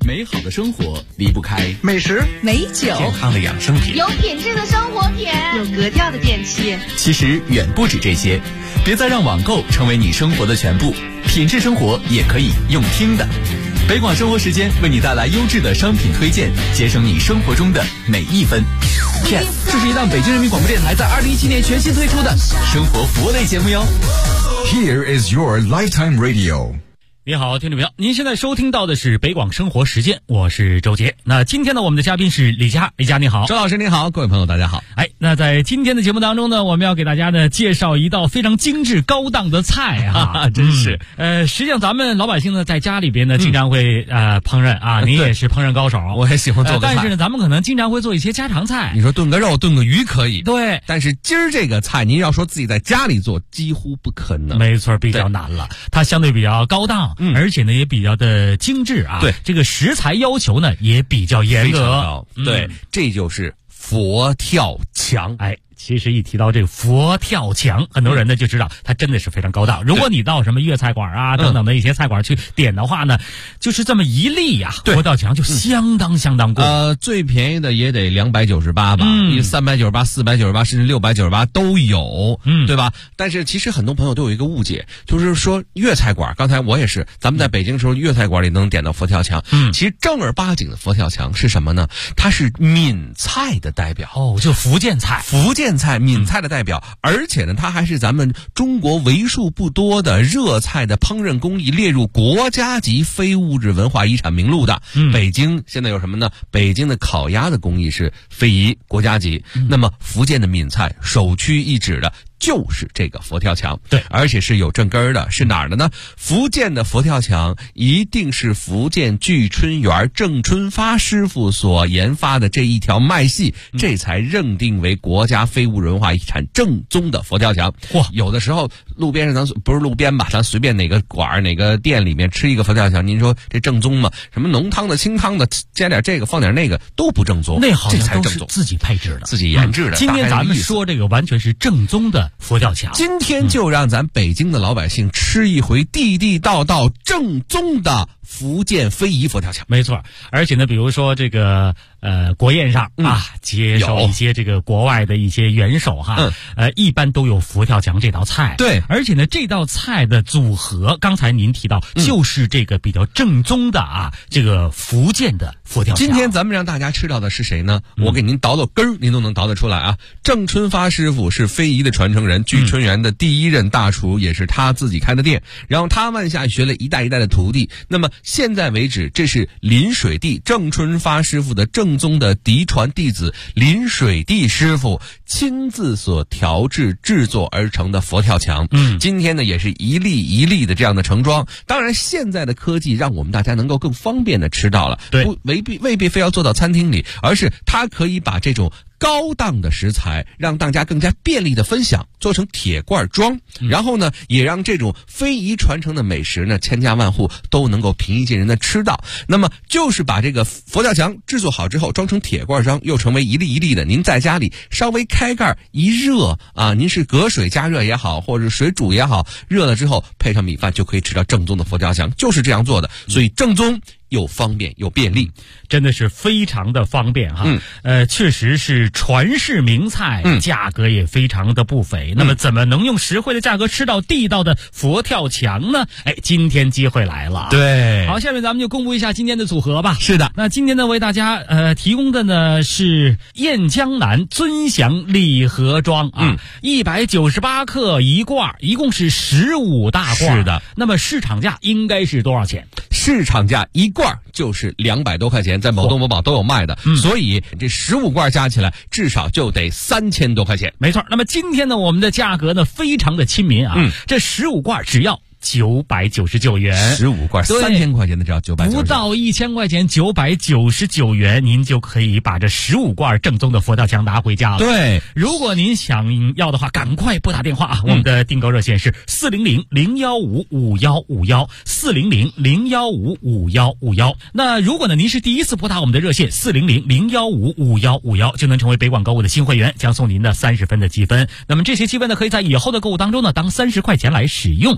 美好的生活离不开美食、 美酒、 健康的养生品， 有品质的生活品， 有格调的电器。 其实远不止这些，别再让网购成为你生活的全部，品质生活也可以用听的。北广生活时间为你带来优质的商品推荐，节省你生活中的每一分。Yes， 这是一档北京人民广播电台在2017年全新推出的生活服务类节目哟。 Here is your lifetime radio。 你好，听众朋友，您现在收听到的是北广生活时间，我是周杰。那今天呢，我们的嘉宾是李佳，李佳你好。 周老师你好，各位朋友大家好。 那在今天的节目当中呢，我们要给大家呢介绍一道非常精致高档的菜啊， 真是。 实际上咱们老百姓呢在家里边呢经常会烹饪啊，您也是烹饪高手， 我也喜欢做个菜。 但是呢，咱们可能经常会做一些家常菜。 你说炖个肉、炖个鱼可以， 对。 但是今儿这个菜，您要说自己在家里做，几乎不可能。 没错，比较难了。它相对比较高档，而且呢也比较的精致啊。 对， 这个食材要求呢也比较严格。 对，这就是佛跳墙。 其实一提到这个佛跳墙，很多人呢就知道它真的是非常高档。如果你到什么粤菜馆啊等等的一些菜馆去点的话呢，就是这么一粒呀，佛跳墙就相当贵。 最便宜的也得298吧，398、498甚至698都有，对吧？但是其实很多朋友都有一个误解，就是说粤菜馆，刚才我也是，咱们在北京的时候，粤菜馆里能点到佛跳墙。其实正儿八经的佛跳墙是什么呢？它是闽菜的代表。 就福建菜。 闽菜的代表，而且呢，它还是咱们中国为数不多的热菜的烹饪工艺列入国家级非物质文化遗产名录的。北京现在有什么呢？北京的烤鸭的工艺是非遗国家级，那么福建的闽菜首屈一指的就是这个佛跳墙。 对， 而且是有正根儿的，是哪儿的呢？福建的佛跳墙一定是福建聚春园郑春发师傅所研发的这一条脉系，这才认定为国家非物质文化遗产正宗的佛跳墙。有的时候路边上，咱不是路边吧，咱随便哪个馆哪个店里面吃一个佛跳墙，您说这正宗吗？什么浓汤的、清汤的，加点这个放点那个都不正宗， 那好像都是正宗， 自己配置的、 自己研制的。 今天咱们说这个完全是正宗的佛跳墙， 今天就让咱北京的老百姓吃一回地地道道正宗的福建非遗佛跳墙。 没错，而且呢，比如说这个国宴上接受一些这个国外的一些元首一般都有佛跳墙这道菜。 对， 而且呢，这道菜的组合，刚才您提到，就是这个比较正宗的这个福建的佛跳墙。 今天咱们让大家吃到的是谁呢？我给您倒根儿，您都能倒得出来啊。郑春发师傅是非遗的传承人，聚春园的第一任大厨，也是他自己开的店，然后他慢下学了一代一代的徒弟。那么现在为止，这是林水地郑春发师傅的正宗的嫡传弟子林水地师傅亲自所调制制作而成的佛跳墙。今天呢也是一粒一粒的这样的盛装。当然现在的科技让我们大家能够更方便的吃到了，未必非要做到餐厅里，而是它可以把这种高档的食材让大家更加便利的分享，做成铁罐装，然后呢也让这种非遗传承的美食呢千家万户都能够平易近人的吃到。那么就是把这个佛跳墙制作好之后装成铁罐装，又成为一粒一粒的，您在家里稍微开盖一热您是隔水加热也好，或者水煮也好，热了之后配上米饭就可以吃到正宗的佛跳墙，就是这样做的。所以正宗又方便又便利， 真的是非常的方便确实是传世名菜，价格也非常的不菲。那么怎么能用实惠的价格吃到地道的佛跳墙呢？今天机会来了。 对， 好，下面咱们就公布一下今天的组合吧。 是的， 那今天呢为大家提供的呢是燕江南尊祥礼盒装198克一罐，一共是15大罐。 是的， 那么市场价应该是多少钱？ 市场价一罐就是200多块钱，在某东某宝都有卖的，所以这15罐加起来至少就得3000多块钱。 没错，那么今天呢我们的价格呢非常的亲民这15罐只要999元 ，15罐3000块钱的只要999元， 不到1000块钱999元，您就可以把这15罐正宗的佛跳墙拿回家了。 对， 如果您想要的话，赶快拨打电话我们的订购热线是400-015-5151，400-015-5151。那如果呢您是第一次拨打我们的热线400-015-5151，就能成为北广购物的新会员，将送您的30分的积分。那么这些积分呢可以在以后的购物当中呢当30块钱来使用。另外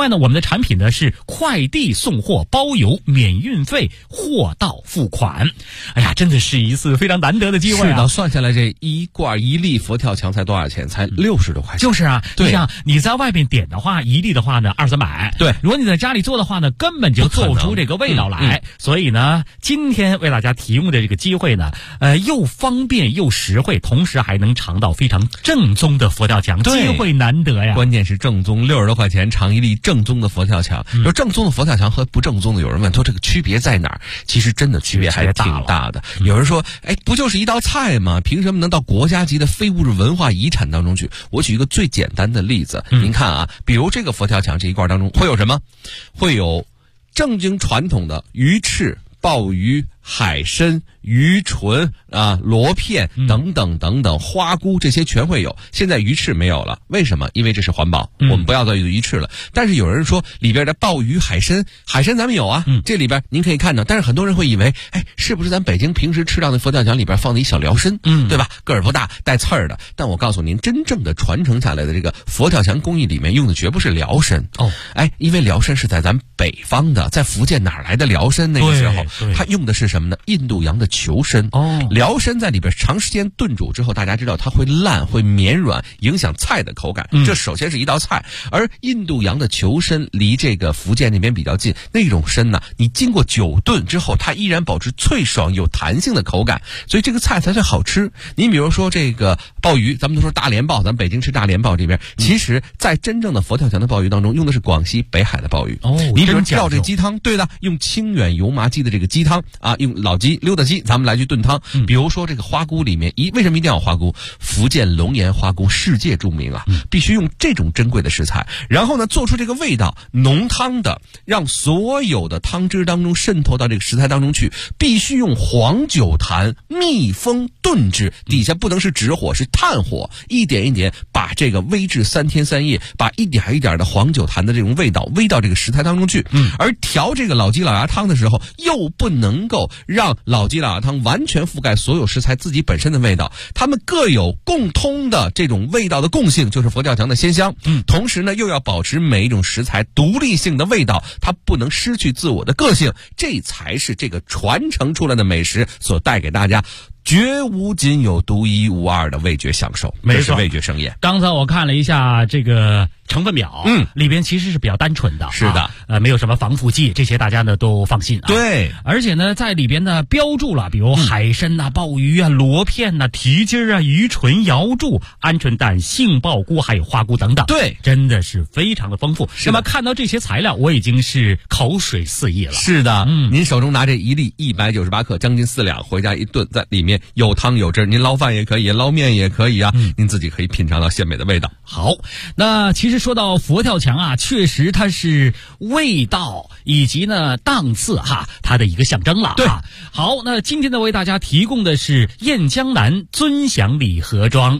外呢，我们的产品呢是快递送货包邮，免运费，货到付款。哎呀，真的是一次非常难得的机会啊！ 是的，算下来这一罐1粒佛跳墙才多少钱？才60多块钱。 就是啊， 对， 你像你在外面点的话，1粒的话呢200-300。 对， 如果你在家里做的话呢，根本就做不出这个味道来。所以呢，今天为大家提供的这个机会呢，又方便又实惠，同时还能尝到非常正宗的佛跳墙，机会难得呀。 关键是正宗，60多块钱尝1粒正宗的佛跳墙。说正宗的佛跳墙和不正宗的，有人问说这个区别在哪儿？其实真的区别还挺大的。有人说，不就是一道菜吗？凭什么能到国家级的非物质文化遗产当中去？我举一个最简单的例子，您看啊，比如这个佛跳墙这一罐当中会有什么？会有正经传统的鱼翅、鲍鱼、海参、鱼唇啊、螺片等等等等，花菇这些全会有。现在鱼翅没有了，为什么？因为这是环保，我们不要再有鱼翅了。但是有人说里边的鲍鱼、海参咱们有啊，这里边您可以看到。但是很多人会以为，是不是咱北京平时吃到的佛跳墙里边放的一小辽参，对吧？个儿不大，带刺儿的。但我告诉您，真正的传承下来的这个佛跳墙工艺里面用的绝不是辽参哦，因为辽参是在咱北方的，在福建哪来的辽参？那个时候它用的是什么呢？印度洋的球参哦，辽参在里边长时间炖煮之后，大家知道它会烂、会绵软，影响菜的口感。这首先是一道菜。而印度洋的球参离这个福建那边比较近，那种参呢，你经过久炖之后，它依然保持脆爽有弹性的口感，所以这个菜才最好吃。你比如说这个鲍鱼，咱们都说大连鲍，咱们北京吃大连鲍这边，其实在真正的佛跳墙的鲍鱼当中，用的是广西北海的鲍鱼哦。你比如吊这鸡汤，对的，用清远油麻鸡的这个鸡汤啊，用老鸡溜达鸡，咱们来去炖汤。比如说这个花菇里面，为什么一定要花菇？福建龙岩花菇世界著名啊，必须用这种珍贵的食材，然后呢做出这个味道，浓汤的，让所有的汤汁当中渗透到这个食材当中去，必须用黄酒坛密封炖制，底下不能是直火，是炭火，一点一点把这个煨制3天3夜，把一点一点的黄酒坛的这种味道煨到这个食材当中去。而调这个老鸡老鸭汤的时候，又不能够让老鸡老鸭汤完全覆盖所有食材自己本身的味道，它们各有共通的这种味道的共性，就是佛跳墙的鲜香。同时呢，又要保持每一种食材独立性的味道，它不能失去自我的个性，这才是这个传承出来的美食所带给大家绝无仅有、独一无二的味觉享受。 没错， 味觉盛宴。 刚才我看了一下这个成分表，里边其实是比较单纯的， 是的， 没有什么防腐剂，这些大家呢都放心啊。 对， 而且呢，在里边呢标注了，比如海参呐、鲍鱼啊、螺片呐、蹄筋啊、鱼唇、瑶柱、鹌鹑蛋、杏鲍菇，还有花菇等等。 对， 真的是非常的丰富。那么看到这些材料，我已经是口水四溢了。 是的，您手中拿这1粒198克，将近4两，回家一炖，在里面有汤有汁，您捞饭也可以，捞面也可以啊，您自己可以品尝到鲜美的味道。 好，那其实说到佛跳墙啊，确实它是味道以及呢档次哈，它的一个象征了。对，好，那今天呢为大家提供的是燕江南尊享礼盒装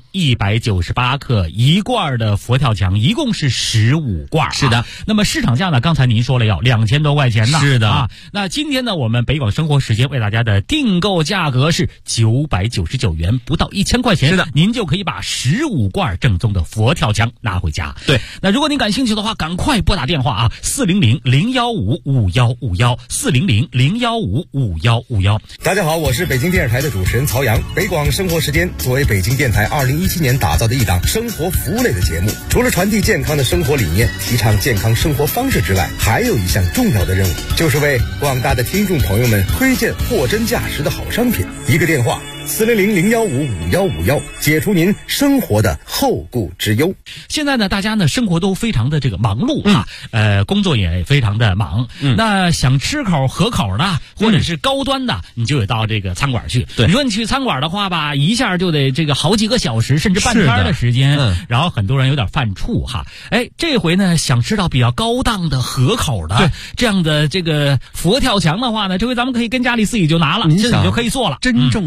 198克1罐的佛跳墙，一共是15罐。 是的， 那么市场价呢，刚才您说了要2000多块钱呢。 是的啊，那今天呢我们北广生活时间为大家的订购价格是999元，不到1000块钱。 是的， 您就可以把15罐正宗的佛跳墙拿回家。 对， 那如果您感兴趣的话，赶快拨打电话啊，400-015-5151，400-015-5151。 大家好，我是北京电视台的主持人曹阳。北广生活时间作为北京电台2017年打造的一档生活服务类的节目，除了传递健康的生活理念，提倡健康生活方式之外，还有一项重要的任务，就是为广大的听众朋友们推荐货真价实的好商品。一个电话400-015-5151，解除您生活的后顾之忧。 现在呢，大家呢生活都非常的这个忙碌啊，工作也非常的忙。那想吃口合口的，或者是高端的，你就得到这个餐馆去。 对， 你说你去餐馆的话吧，一下就得这个好几个小时，甚至半天的时间。然后很多人有点犯怵哈。这回呢想吃到比较高档的合口的这样的这个佛跳墙的话呢，这回咱们可以跟家里自己就拿了，自己就可以做了。 真正的好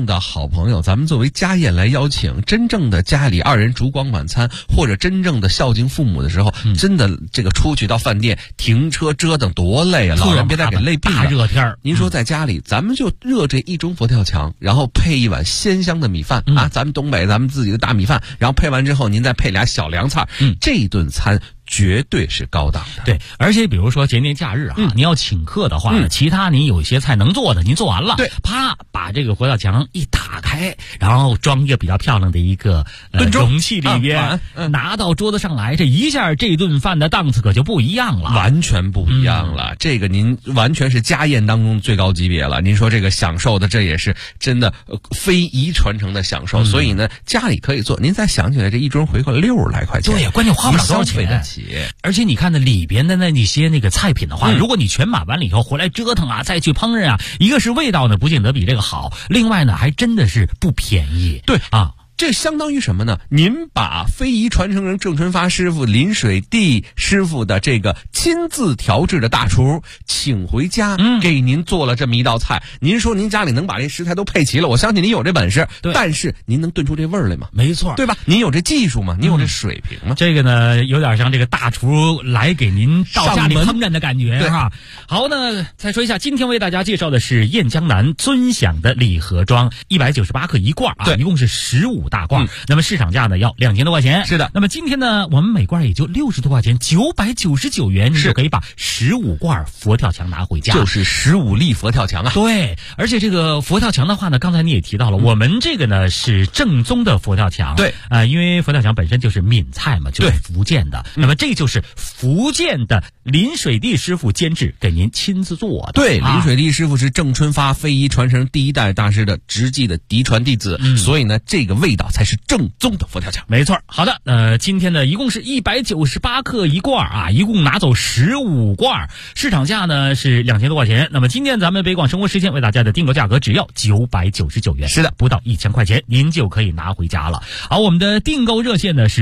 朋友，咱们作为家宴来邀请，真正的家里2人烛光晚餐，或者真正的孝敬父母的时候，真的这个出去到饭店停车折腾多累啊！老人别再给累病了。 大热天您说在家里，咱们就热这一盅佛跳墙，然后配一碗鲜香的米饭啊，咱们东北咱们自己的大米饭，然后配完之后，您再配俩小凉菜，这顿餐绝对是高档的。 对，而且比如说节年假日啊，你要请客的话，其他您有些菜能做的您做完了， 对， 啪把这个佛跳墙一打开，然后装一个比较漂亮的一个容器里边，拿到桌子上来，这一下这顿饭的档次可就不一样了， 完全不一样了。这个您完全是家宴当中最高级别了。您说这个享受的，这也是真的非遗传承的享受。所以呢，家里可以做。您再想起来，这一盅回馈60来块钱， 对呀，关键花不了多少钱。而且你看那里边的那些那个菜品的话，如果你全买完了以后回来折腾啊，再去烹饪啊，一个是味道呢不见得比这个好，另外呢还真的是不便宜。 对啊。 这相当于什么呢？您把非遗传承人郑春发师傅、林水地师傅的这个亲自调制的大厨请回家，给您做了这么一道菜。您说您家里能把这食材都配齐了，我相信您有这本事，但是您能炖出这味儿来吗？ 没错， 对吧？您有这技术吗？您有这水平吗？ 这个呢，有点像这个大厨来给您到家里烹饪的感觉哈。好，那再说一下，今天为大家介绍的是燕江南尊享的礼盒装，198克一罐啊，一共是15大罐，那么市场价呢要2000多块钱。 是的， 那么今天呢，我们每罐也就60多块钱，999元，你就可以把15罐佛跳墙拿回家， 就是15粒佛跳墙啊。 对，而且这个佛跳墙的话呢，刚才你也提到了，我们这个呢是正宗的佛跳墙。 对， 因为佛跳墙本身就是闽菜嘛，就是福建的，那么这就是福建的林水地师傅监制给您亲自做的。 对，林水地师傅是郑春发非遗传承第1代大师的直系的嫡传弟子，所以呢，这个味道才是正宗的佛跳墙。 没错。好的，今天呢一共是198克一罐啊，一共拿走15罐，市场价呢是2000多块钱。那么今天咱们北广生活时间为大家的订购价格只要999元， 是的， 不到1000块钱您就可以拿回家了。好，我们的订购热线呢是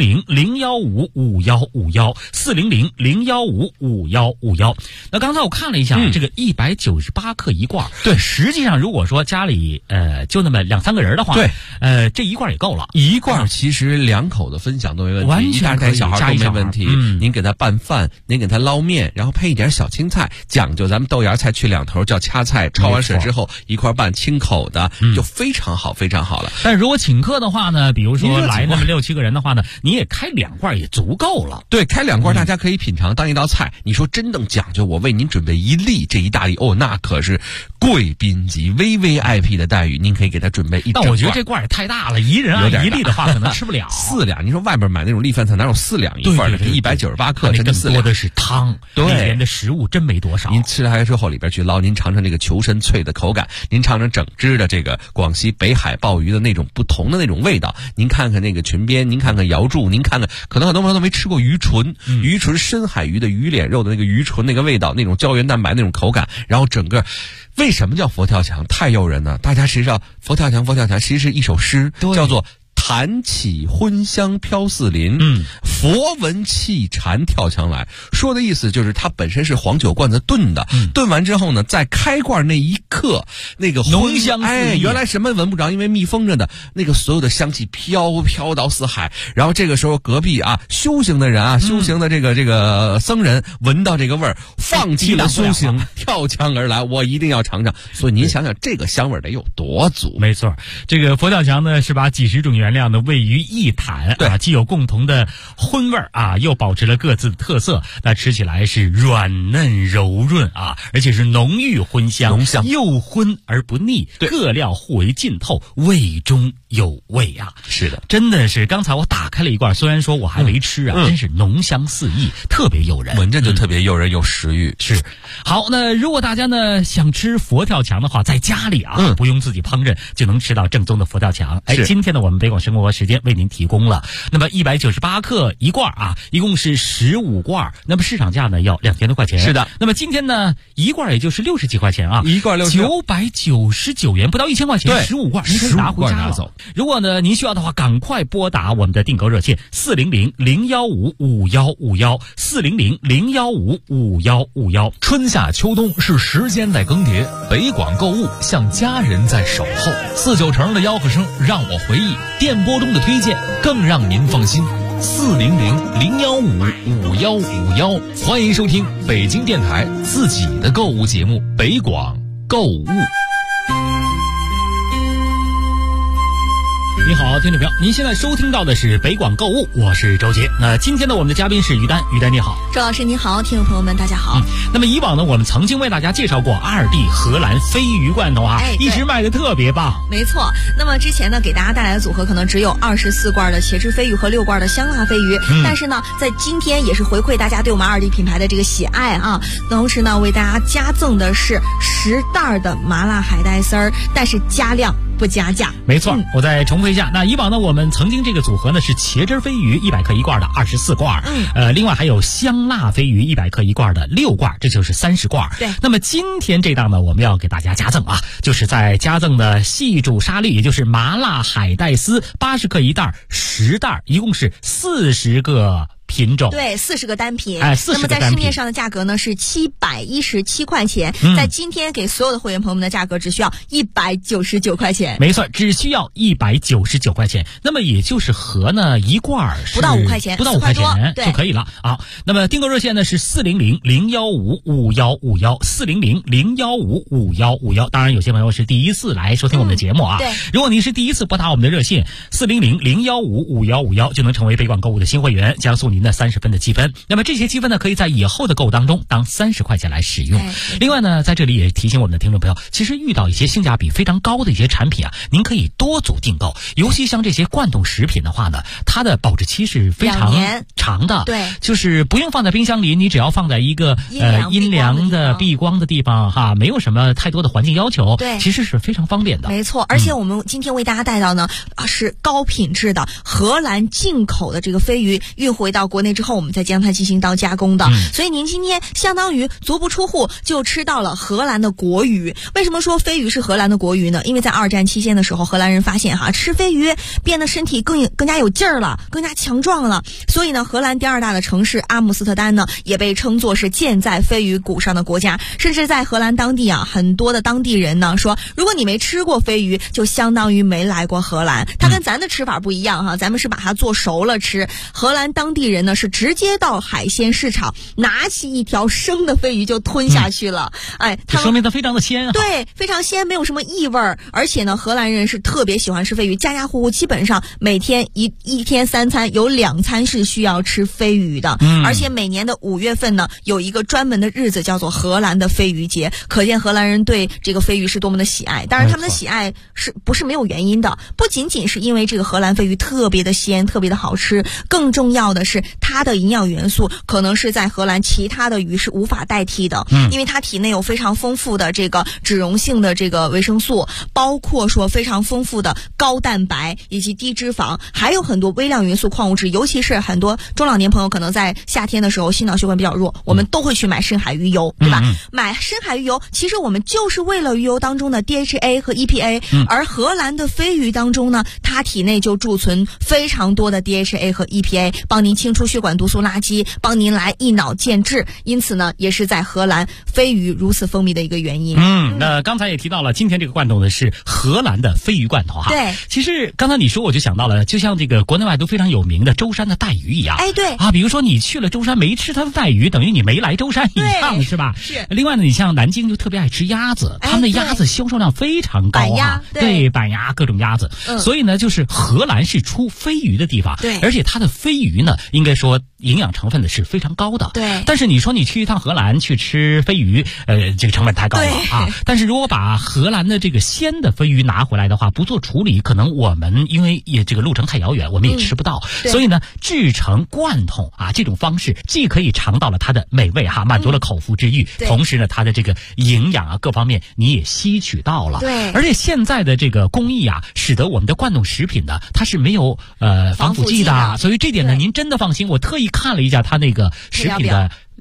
400-015-5151，400-015-5151。那刚才我看了一下，这个198克一罐， 对， 实际上如果说家里就那么2-3个人的话， 对， 这一罐也够了。 一罐其实2口的分享都没问题， 完全可以， 小孩都没问题。您给他拌饭，您给他捞面，然后配一点小青菜，讲究咱们豆芽菜去2头叫掐菜，焯完水之后一块拌，清口的，就非常好，非常好了。 但如果请客的话呢，比如说来那么6-7个人的话呢，你也开2罐也足够了。 对，开2罐大家可以品尝当一道菜。你说真正讲究，我为您准备1粒，这一大粒那可是贵宾级 VVIP 的待遇，您可以给他准备一整罐。 但我觉得这罐也太大了，一人按1粒的话可能吃不了。 4两，你说外边买那种粒饭菜哪有4两一份的？198克，真的4两。 多的是汤，里面的食物真没多少。 您吃开之后里边去捞，您尝尝这个球身脆的口感，您尝尝整只的这个广西北海鲍鱼的那种不同的那种味道。您看看那个裙边，您看看瑶柱，您看看，可能很多朋友都没吃过鱼唇，鱼唇深海鱼的鱼脸肉的那个鱼唇那个味道，那种胶原蛋白那种口感，然后整个。为什么叫佛跳墙？太诱人了！大家实际上佛跳墙其实是一首诗，叫做弹起荤香飘四邻，佛闻气禅跳墙来。说的意思就是它本身是黄酒罐子炖的，炖完之后呢，在开罐那一刻，那个浓香四溢， 原来什么闻不着，因为密封着的，那个所有的香气飘到四海。然后这个时候隔壁修行的人修行的这个僧人闻到这个味儿，放弃了修行，跳墙而来，我一定要尝尝。所以您想想这个香味得有多足。 没错，这个佛跳墙呢是把几十种原料呢位于一坛既有共同的荤味又保持了各自的特色，那吃起来是软嫩柔润而且是浓郁荤香，又荤而不腻，各料互为浸透，味中有味是的， 真的是刚才我打开了一罐，虽然说我还没吃真是浓香四溢，特别诱人， 闻着就特别诱人，有食欲。 是。好，那如果大家呢想吃佛跳墙的话，在家里不用自己烹饪就能吃到正宗的佛跳墙。今天呢我们北广生活时间为您提供了，那么198克一罐一共是15罐，那么市场价呢要2000多块钱。 是的， 那么今天呢一罐也就是60几块钱一罐 999元，不到1000块钱，15罐，您可以拿回家了。 如果呢您需要的话，赶快拨打我们的订购热线400-015-5151，400-015-5151。 春夏秋冬是时间在更迭，北广购物像家人在守候。49成的吆喝声让我回忆，电波中的推荐更让您放心。400-015-5151，欢迎收听北京电台自己的购物节目《北广购物》。 你好，听众朋友，您现在收听到的是北广购物，我是周杰。那今天呢，我们的嘉宾是于丹，于丹你好。 周老师你好，听众朋友们大家好。 那么以往呢，我们曾经为大家介绍过2D 荷兰飞鱼罐头啊，一直卖的特别棒。 没错，那么之前呢，给大家带来的组合可能只有24罐的茄汁飞鱼和6罐的香辣飞鱼，但是呢，在今天也是回馈大家对我们2D 品牌的这个喜爱啊，同时呢，为大家加赠的是10袋的麻辣海带丝儿，但是加量不加价。 没错，我再重复一下，那以往呢，我们曾经这个组合呢是茄汁飞鱼100克1罐的24罐，另外还有香辣飞鱼100克1罐的6罐，这就是30罐。 对， 那么今天这档呢，我们要给大家加赠啊，就是在加赠的细煮沙律，也就是麻辣海带丝80克1袋，10袋，一共是40个品种。 对，40个单品。 40个单品。 那么在市面上的价格呢是717块钱，在今天给所有的会员朋友们的价格只需要199块钱。 没错，只需要199块钱。那么也就是和呢一罐不到5块钱， 不到5块钱就可以了啊。那么订购热线呢是400-015-5151，400-015-5151。当然有些朋友是第一次来收听我们的节目啊。 对。 如果您是第一次拨打我们的热线400-015-5151，就能成为北广购物的新会员，加送您的30分的积分。那么这些积分呢，可以在以后的购物当中当30块钱来使用。另外呢，在这里也提醒我们的听众朋友，其实遇到一些性价比非常高的一些产品啊，您可以多组订购。尤其像这些罐头食品的话呢，它的保质期是非常长的。 对， 就是不用放在冰箱里，你只要放在一个阴凉的避光的地方哈，没有什么太多的环境要求。 对， 其实是非常方便的。 没错，而且我们今天为大家带到呢，是高品质的荷兰进口的这个飞鱼，运回到国内之后，我们再将它进行到加工的。所以您今天相当于足不出户就吃到了荷兰的国鱼。为什么说飞鱼是荷兰的国鱼呢？因为在2战期间的时候，荷兰人发现吃飞鱼变得身体更加有劲儿了，更加强壮了。所以呢，荷兰第2大的城市阿姆斯特丹呢，也被称作是建在飞鱼骨上的国家。甚至在荷兰当地啊，很多的当地人呢说，如果你没吃过飞鱼，就相当于没来过荷兰。它跟咱的吃法不一样哈，咱们是把它做熟了吃。荷兰当地人呢是直接到海鲜市场，拿起一条生的飞鱼就吞下去了。 这说明它非常的鲜。 对，非常鲜，没有什么异味儿。而且呢，荷兰人是特别喜欢吃飞鱼，家家户户基本上每天一天3餐有2餐是需要吃飞鱼的。而且每年的5月份呢，有一个专门的日子叫做荷兰的飞鱼节，可见荷兰人对这个飞鱼是多么的喜爱。当然他们的喜爱不是没有原因的，不仅仅是因为这个荷兰飞鱼特别的鲜，特别的好吃，更重要的是它的营养元素可能是在荷兰其他的鱼是无法代替的。因为它体内有非常丰富的这个脂溶性的这个维生素，包括说非常丰富的高蛋白以及低脂肪，还有很多微量元素矿物质。尤其是很多中老年朋友可能在夏天的时候心脑血管比较弱，我们都会去买深海鱼油，对吧？买深海鱼油其实我们就是为了鱼油当中的 DHA 和 EPA，而荷兰的飞鱼当中呢，它体内就贮存非常多的 DHA 和 EPA， 帮您清除血管毒素垃圾，帮您来一脑健治。因此呢，也是在荷兰飞鱼如此风靡的一个原因。 那刚才也提到了，今天这个罐头呢是荷兰的飞鱼罐头哈。 对， 其实刚才你说我就想到了，就像这个国内外都非常有名的舟山的带鱼一样。 对啊，比如说你去了舟山没吃它的带鱼，等于你没来舟山一样，是吧？ 是。 另外呢，你像南京就特别爱吃鸭子，他们的鸭子销售量非常高啊。对，板鸭各种鸭子。所以呢，就是荷兰是出飞鱼的地方。 对， 而且它的飞鱼呢，应该说营养成分的是非常高的。 对。 但是你说你去一趟荷兰去吃飞鱼，这个成本太高了啊。但是如果把荷兰的这个鲜的飞鱼拿回来的话，不做处理，可能我们因为这个路程太遥远，我们也吃不到。所以呢，制成罐头啊，这种方式既可以尝到了它的美味哈，满足了口腹之欲，同时呢，它的这个营养啊各方面你也吸取到了。 对。 而且现在的这个工艺啊，使得我们的罐头食品呢，它是没有防腐剂的，所以这点呢，您真的放心。我特意看了一下它那个食品的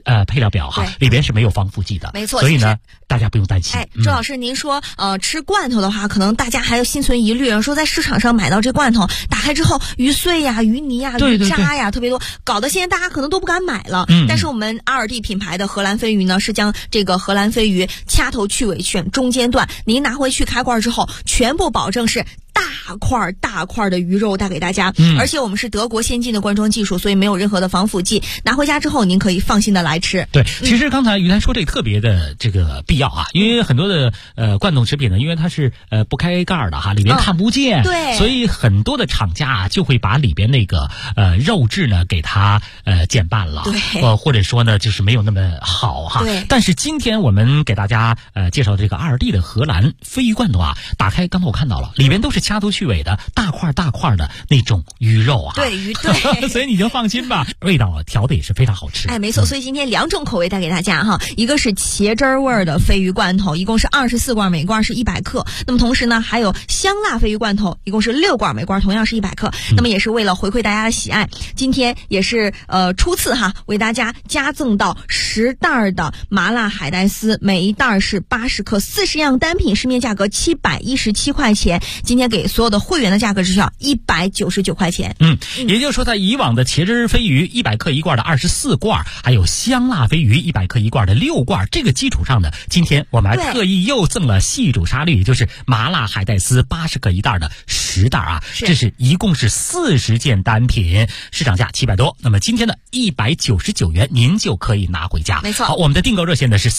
配料表哈，里边是没有防腐剂的， 没错。 所以呢，大家不用担心。 周老师，您说吃罐头的话，可能大家还有心存疑虑，说在市场上买到这罐头，打开之后鱼碎呀、鱼泥呀、鱼渣呀特别多，搞得现在大家可能都不敢买了。但是我们阿尔蒂品牌的荷兰飞鱼呢，是将这个荷兰飞鱼掐头去尾，选中间段，您拿回去开罐之后，全部保证是大块的鱼肉带给大家，而且我们是德国先进的灌装技术，所以没有任何的防腐剂，拿回家之后您可以放心的来吃。 对，其实刚才于丹说这个特别的这个必要啊，因为很多的罐头食品呢，因为它是不开盖的哈，里边看不见， 对， 所以很多的厂家啊就会把里边那个肉质呢给它减半了， 对， 或者说呢就是没有那么好哈。 对， 但是今天我们给大家介绍这个阿尔蒂的荷兰飞鱼罐头啊，打开刚才我看到了，里边都是掐头去尾的大块的那种鱼肉啊， 对鱼对， 所以你就放心吧，味道调的也是非常好吃。 没错，所以今天2种口味带给大家哈，一个是茄汁味的飞鱼罐头，一共是24罐，每罐是100克。那么同时呢，还有香辣飞鱼罐头，一共是6罐，每罐同样是100克。那么也是为了回馈大家的喜爱，今天也是初次哈，为大家加赠到10袋的麻辣海带丝，每一袋是80克，40样单品，市面价格717块钱，今天给所有的会员的价格只需要199块钱。 也就是说，在以往的茄汁飞鱼100克一罐的24罐，还有香辣飞鱼100克一罐的6罐，这个基础上呢，今天我们还特意又赠了细煮沙律，也就是麻辣海带丝80克一袋的10袋啊，这是一共是40件单品，市场价700多，那么今天的199元您就可以拿回家。 没错。 好，我们的订购热线呢是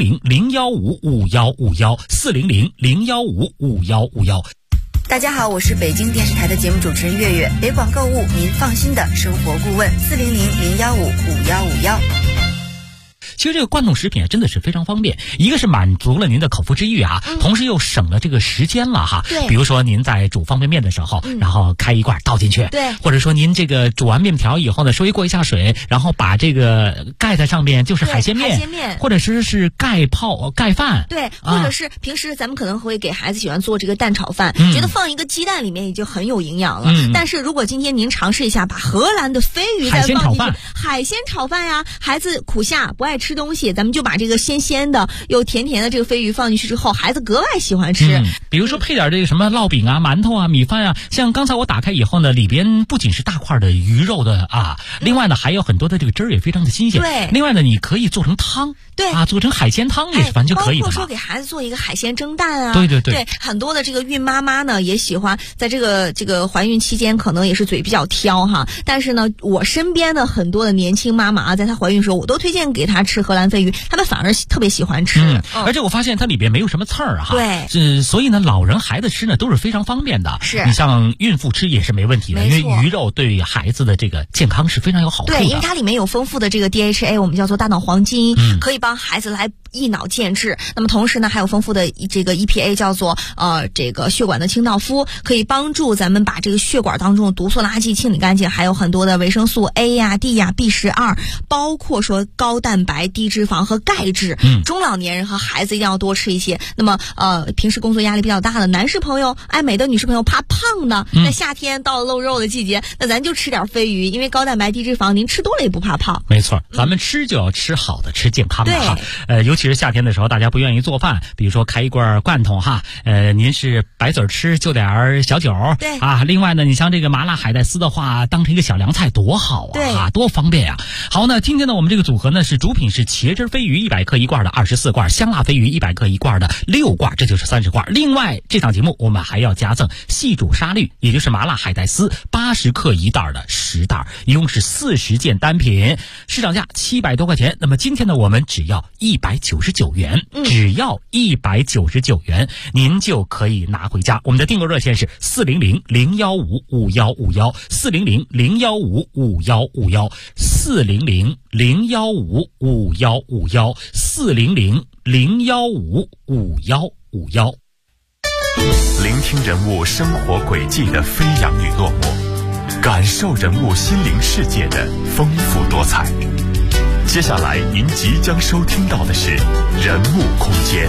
400-015-5151，400-015-5151。 大家好，我是北京电视台的节目主持人月月，北广购物您放心的生活顾问，400-015-5151。 其实这个罐头食品真的是非常方便，一个是满足了您的口腹之欲啊，同时又省了这个时间了哈。 对， 比如说您在煮方便面的时候，然后开一罐倒进去， 对， 或者说您这个煮完面条以后呢，稍微过一下水，然后把这个盖在上面，就是海鲜面，或者是盖饭， 对，或者是平时咱们可能会给孩子喜欢做这个蛋炒饭，觉得放一个鸡蛋里面已经很有营养了。但是如果今天您尝试一下，把荷兰的飞鱼再放进去，海鲜炒饭呀，孩子苦夏不爱吃东西，咱们就把这个鲜鲜的又甜甜的这个飞鱼放进去之后，孩子格外喜欢吃。 比如说配点这个什么烙饼啊、馒头啊、米饭啊，像刚才我打开以后呢，里边不仅是大块的鱼肉的啊，另外呢还有很多的这个汁儿也非常的新鲜。 对， 另外呢你可以做成汤， 对啊，做成海鲜汤也是完全可以的。 包括说给孩子做一个海鲜蒸蛋啊， 对， 很多的这个孕妈妈呢也喜欢在这个怀孕期间可能也是嘴比较挑哈，但是呢我身边的很多的年轻妈妈啊，在她怀孕的时候我都推荐给她吃荷兰飞鱼，他们反而特别喜欢吃。 而且我发现它里边没有什么刺儿哈， 对， 所以呢老人孩子吃呢都是非常方便的。 是， 你像孕妇吃也是没问题的，因为鱼肉对孩子的这个健康是非常有好处的。 对，因为它里面有丰富的这个 DHA， 我们叫做大脑黄金，可以帮孩子来益脑健智。那么同时呢还有丰富的这个 EPA， 叫做这个血管的清道夫，可以帮助咱们把这个血管当中的毒素垃圾清理干净，还有很多的维生素 A 呀、D 呀、B12，包括说高蛋白、低脂肪和钙质。中老年人和孩子一定要多吃一些。那么平时工作压力比较大的男士朋友、爱美的女士朋友，怕胖的，在夏天到了露肉的季节，那咱就吃点飞鱼，因为高蛋白低脂肪，您吃多了也不怕胖。 没错，咱们吃就要吃好的，吃健康的哈。尤其是夏天的时候，大家不愿意做饭，比如说开一罐罐头哈，您是白嘴吃就点小酒， 对啊。另外呢，你像这个麻辣海带丝的话，当成一个小凉菜多好啊， 对多方便啊。好，那今天呢，我们这个组合呢是主品是茄汁飞鱼100克一罐的24罐，香辣飞鱼100克一罐的6罐，这就是30罐。另外这档节目我们还要加赠细煮沙律，也就是麻辣海带丝80克一袋的10袋，一共是40件单品，市场价700多块钱。那么今天呢，我们只要199元，只要199元，您就可以拿回家。我们的订购热线是400-015-5151，400-015-5151，400-015-5151。 聆听人物生活轨迹的飞扬与落寞，感受人物心灵世界的丰富多彩。接下来您即将收听到的是人物空间。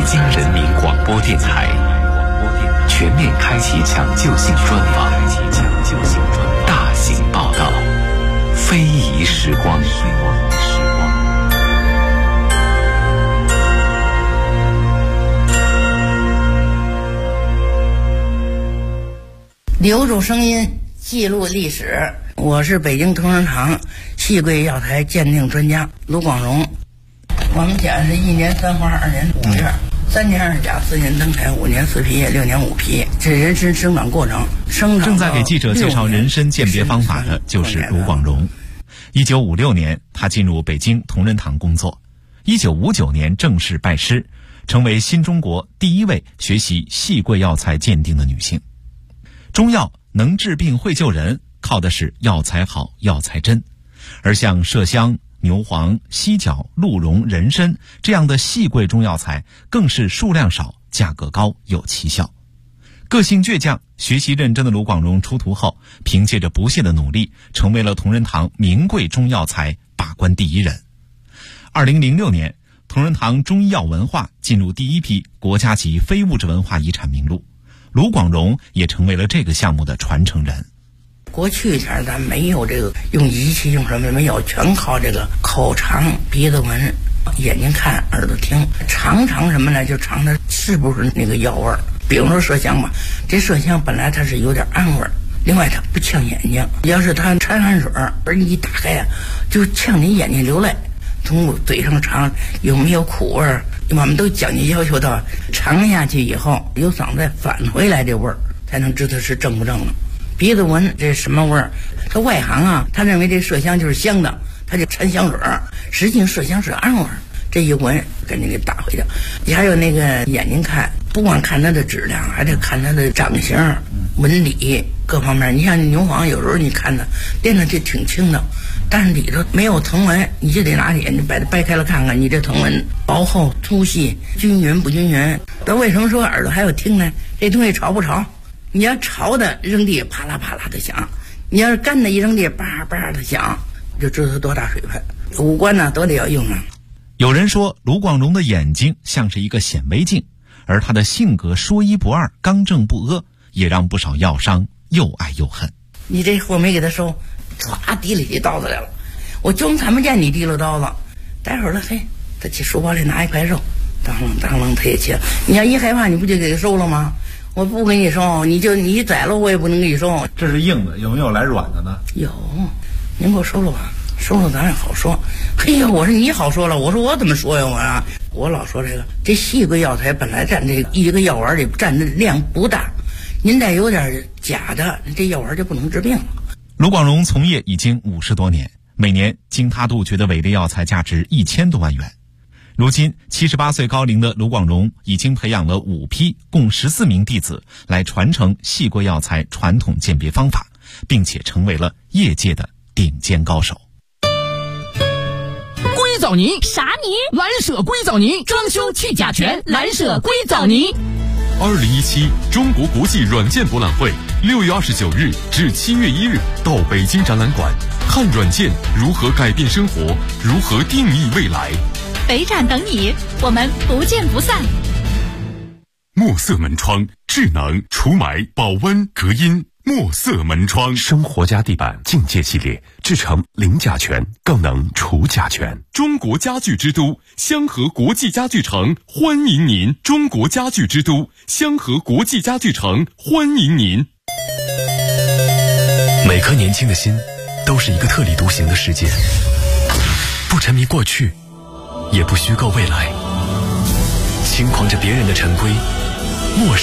京人民广播电台全面开启抢救性专访，大型报道，非遗时光。 留住声音，记录历史。我是北京同仁堂戏柜药材鉴定专家卢广荣。我们家是1年3花2年5月，3年2甲4年登台5年4皮6年5皮，这人参生长过程。 正在给记者介绍人参鉴别方法的就是卢广荣。1956年，他进入北京同仁堂工作。1959年正式拜师，成为新中国第一位学习戏柜药材鉴定的女性。中药能治病会救人，靠的是药材好、药材真。而像麝香、牛黄、犀角、鹿茸、人参这样的细贵中药材，更是数量少、价格高、有奇效。个性倔强、学习认真的卢广荣出徒后，凭借着不懈的努力，成为了同仁堂名贵中药材把关第一人。2006年，同仁堂中医药文化进入第一批国家级非物质文化遗产名录，卢广荣也成为了这个项目的传承人。 过去前咱没有这个用仪器用什么没有，全靠这个口尝、鼻子闻、眼睛看、耳朵听，尝什么呢？就尝它是不是那个药味儿。比如说麝香吧，这麝香本来它是有点暗味儿，另外它不呛眼睛。要是它掺汗水而你一打开呀，就呛你眼睛流泪。从嘴上尝有没有苦味儿，我们都讲究要求到尝下去以后由嗓子再返回来这味儿，才能知道是正不正了。鼻子闻这什么味儿？他外行啊，他认为这麝香就是香的，他就掺香水儿，实际上麝香是暗味儿。这一闻赶紧给打回去。还有那个眼睛看，不光看它的质量，还得看它的长相、纹理各方面。你像牛黄，有时候你看它练的就挺轻的，但是里头没有藤纹，你就得拿眼睛把它掰开了看看，你这藤纹薄厚、粗细、均匀不均匀。那为什么说耳朵还有听呢？这东西潮不潮？你要潮的扔地啪啦啪啦的响，你要是干的一扔地叭叭的响，就知道它多大水分。五官呢都得要用啊。 有人说卢广荣的眼睛像是一个显微镜，而他的性格说一不二、刚正不阿，也让不少药商又爱又恨。 你这货没给他收，唰提里起刀子来了，我就看不见你提了刀子。待会儿了，嘿，他去书包里拿一块肉，当啷他也切。你要一害怕，你不就给他收了吗？我不给你收，你宰了我也不能给你收。 这是硬的，有没有来软的呢？ 有，您给我收了吧，收了咱也好说。嘿呀，我说你好说了，我说我怎么说呀我老说这细贵药材本来占这一个药丸里占的量不大，您再有点假的，这药丸就不能治病了。 卢广荣从业已经50多年，每年经他杜绝的伪劣药材价值1000多万元。如今78岁高龄的卢广荣已经培养了5批共14名弟子来传承细贵药材传统鉴别方法，并且成为了业界的顶尖高手。 硅藻泥啥泥？蓝舍硅藻泥，装修去甲醛，蓝舍硅藻泥。 2017中国国际软件博览会6月29日至7月1日到北京展览馆，看软件如何改变生活，如何定义未来。 北展等你，我们不见不散。 墨色门窗，智能除霾、保温、隔音。墨色门窗， 生活家地板境界系列，制成零甲醛，更能除甲醛。 中国家具之都香河国际家具城欢迎您！中国家具之都香河国际家具城欢迎您！ 每颗年轻的心，都是一个特立独行的世界，不沉迷过去，也不虚构未来，轻狂着别人的陈规，漠视